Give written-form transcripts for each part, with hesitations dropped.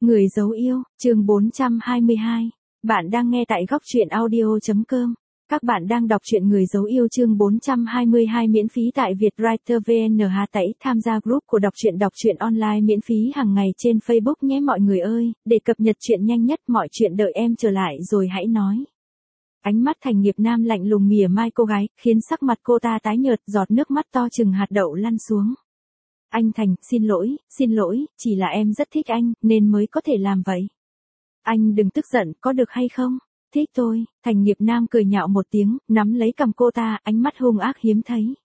Người dấu yêu, chương 422. Bạn đang nghe tại góc truyện audio.com. Các bạn đang đọc truyện Người dấu yêu chương 422 miễn phí tại Vietwriter VN. Tẩy tham gia group của đọc truyện online miễn phí hàng ngày trên Facebook nhé mọi người ơi, để cập nhật chuyện nhanh nhất mọi chuyện đợi em trở lại rồi hãy nói. Ánh mắt Thành Nghiệp Nam lạnh lùng mỉa mai cô gái, khiến sắc mặt cô ta tái nhợt, giọt nước mắt to chừng hạt đậu lăn xuống. Anh Thành, xin lỗi, chỉ là em rất thích anh, nên mới có thể làm vậy. Anh đừng tức giận, có được hay không? Thích tôi, Thành Nghiệp Nam cười nhạo một tiếng, nắm lấy cằm cô ta, ánh mắt hung ác hiếm thấy.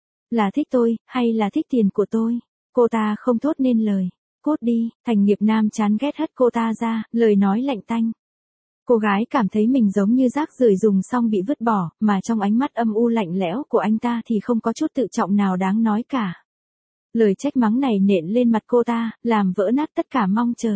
Là thích tôi, hay là thích tiền của tôi? Cô ta không thốt nên lời. Cút đi, Thành Nghiệp Nam chán ghét hất cô ta ra, lời nói lạnh tanh. Cô gái cảm thấy mình giống như rác rưởi dùng xong bị vứt bỏ, mà trong ánh mắt âm u lạnh lẽo của anh ta thì không có chút tự trọng nào đáng nói cả. Lời trách mắng này nện lên mặt cô ta, làm vỡ nát tất cả mong chờ.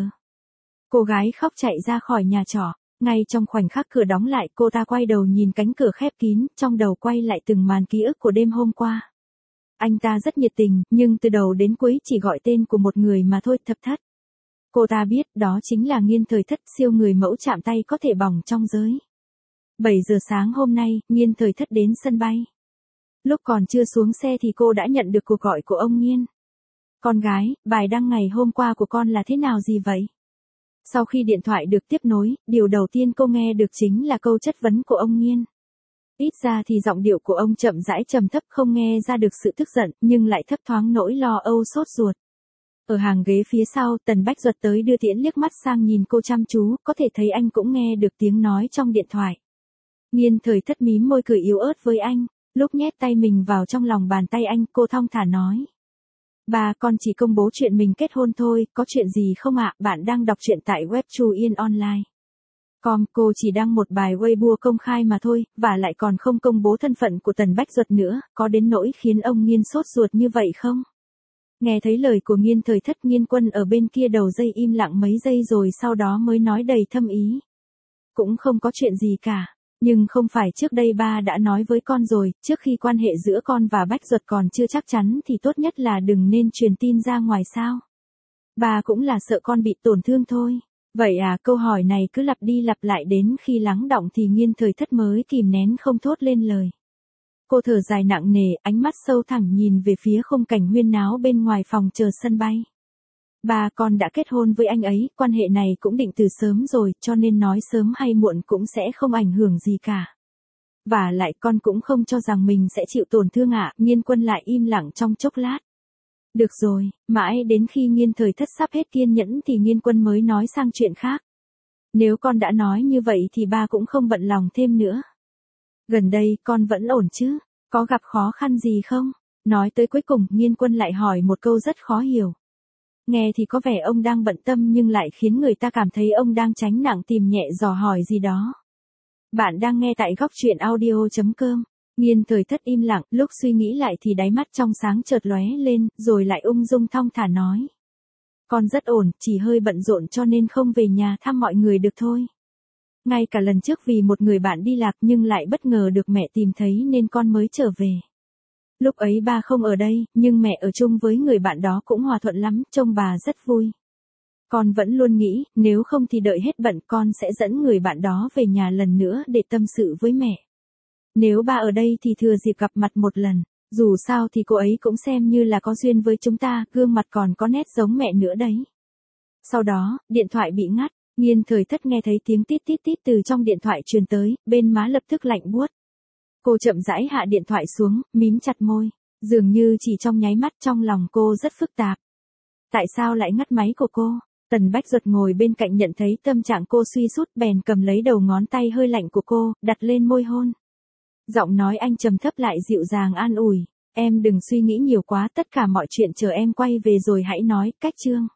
Cô gái khóc chạy ra khỏi nhà trọ, ngay trong khoảnh khắc cửa đóng lại cô ta quay đầu nhìn cánh cửa khép kín, trong đầu quay lại từng màn ký ức của đêm hôm qua. Anh ta rất nhiệt tình, nhưng từ đầu đến cuối chỉ gọi tên của một người mà thôi, Thập Thất. Cô ta biết đó chính là Nghiên Thời Thất, siêu người mẫu chạm tay có thể bỏng trong giới. 7 giờ sáng hôm nay, Nghiên Thời Thất đến sân bay. Lúc còn chưa xuống xe thì cô đã nhận được cuộc gọi của ông Nghiên. Con gái, bài đăng ngày hôm qua của con là thế nào gì vậy? Sau khi điện thoại được tiếp nối, điều đầu tiên cô nghe được chính là câu chất vấn của ông Nghiên. Ít ra thì giọng điệu của ông chậm rãi trầm thấp, không nghe ra được sự tức giận, nhưng lại thấp thoáng nỗi lo âu sốt ruột. Ở hàng ghế phía sau, Tần Bách Duật tới đưa tiễn liếc mắt sang nhìn cô chăm chú, có thể thấy anh cũng nghe được tiếng nói trong điện thoại. Nghiên Thời Thất mím môi cười yếu ớt với anh, lúc nhét tay mình vào trong lòng bàn tay anh, cô thong thả nói. Ba, con chỉ công bố chuyện mình kết hôn thôi, có chuyện gì không ạ? Bạn đang đọc truyện tại web Chu Yên Online. Cô chỉ đăng một bài Weibo công khai mà thôi, và lại còn không công bố thân phận của Tần Bách Duật nữa, có đến nỗi khiến ông Nghiên sốt ruột như vậy không? Nghe thấy lời của Nghiên Thời Thất, Nghiên Quân ở bên kia đầu dây im lặng mấy giây rồi sau đó mới nói đầy thâm ý. Cũng không có chuyện gì cả. Nhưng không phải trước đây ba đã nói với con rồi, trước khi quan hệ giữa con và Bách Duật còn chưa chắc chắn thì tốt nhất là đừng nên truyền tin ra ngoài sao. Ba cũng là sợ con bị tổn thương thôi. Vậy à? Câu hỏi này cứ lặp đi lặp lại đến khi lắng đọng thì Nghiên Thời Thất mới kìm nén không thốt lên lời. Cô thở dài nặng nề, ánh mắt sâu thẳm nhìn về phía khung cảnh huyên náo bên ngoài phòng chờ sân bay. Ba, con đã kết hôn với anh ấy, quan hệ này cũng định từ sớm rồi, cho nên nói sớm hay muộn cũng sẽ không ảnh hưởng gì cả. Và lại con cũng không cho rằng mình sẽ chịu tổn thương ạ. Nghiên Quân lại im lặng trong chốc lát. Được rồi, mãi đến khi Nghiên Thời Thất sắp hết kiên nhẫn thì Nghiên Quân mới nói sang chuyện khác. Nếu con đã nói như vậy thì ba cũng không bận lòng thêm nữa. Gần đây con vẫn ổn chứ, có gặp khó khăn gì không? Nói tới cuối cùng, Nghiên Quân lại hỏi một câu rất khó hiểu. Nghe thì có vẻ ông đang bận tâm nhưng lại khiến người ta cảm thấy ông đang tránh nặng tìm nhẹ dò hỏi gì đó. Bạn đang nghe tại góc truyện audio.com. Nghiên Thời Thất im lặng, lúc suy nghĩ lại thì đáy mắt trong sáng chợt lóe lên, rồi lại ung dung thong thả nói. Con rất ổn, chỉ hơi bận rộn cho nên không về nhà thăm mọi người được thôi. Ngay cả lần trước vì một người bạn đi lạc nhưng lại bất ngờ được mẹ tìm thấy nên con mới trở về. Lúc ấy ba không ở đây, nhưng mẹ ở chung với người bạn đó cũng hòa thuận lắm, trông bà rất vui. Con vẫn luôn nghĩ, nếu không thì đợi hết bận con sẽ dẫn người bạn đó về nhà lần nữa để tâm sự với mẹ. Nếu ba ở đây thì thừa dịp gặp mặt một lần, dù sao thì cô ấy cũng xem như là có duyên với chúng ta, gương mặt còn có nét giống mẹ nữa đấy. Sau đó, điện thoại bị ngắt, Nghiên Thời Thất nghe thấy tiếng tít tít tít từ trong điện thoại truyền tới, bên má lập tức lạnh buốt. Cô chậm rãi hạ điện thoại xuống, mím chặt môi, dường như chỉ trong nháy mắt trong lòng cô rất phức tạp. Tại sao lại ngắt máy của cô? Tần Bách Duật ngồi bên cạnh nhận thấy tâm trạng cô suy sút bèn cầm lấy đầu ngón tay hơi lạnh của cô, đặt lên môi hôn. Giọng nói anh trầm thấp lại dịu dàng an ủi, em đừng suy nghĩ nhiều quá, tất cả mọi chuyện chờ em quay về rồi hãy nói, cách chương.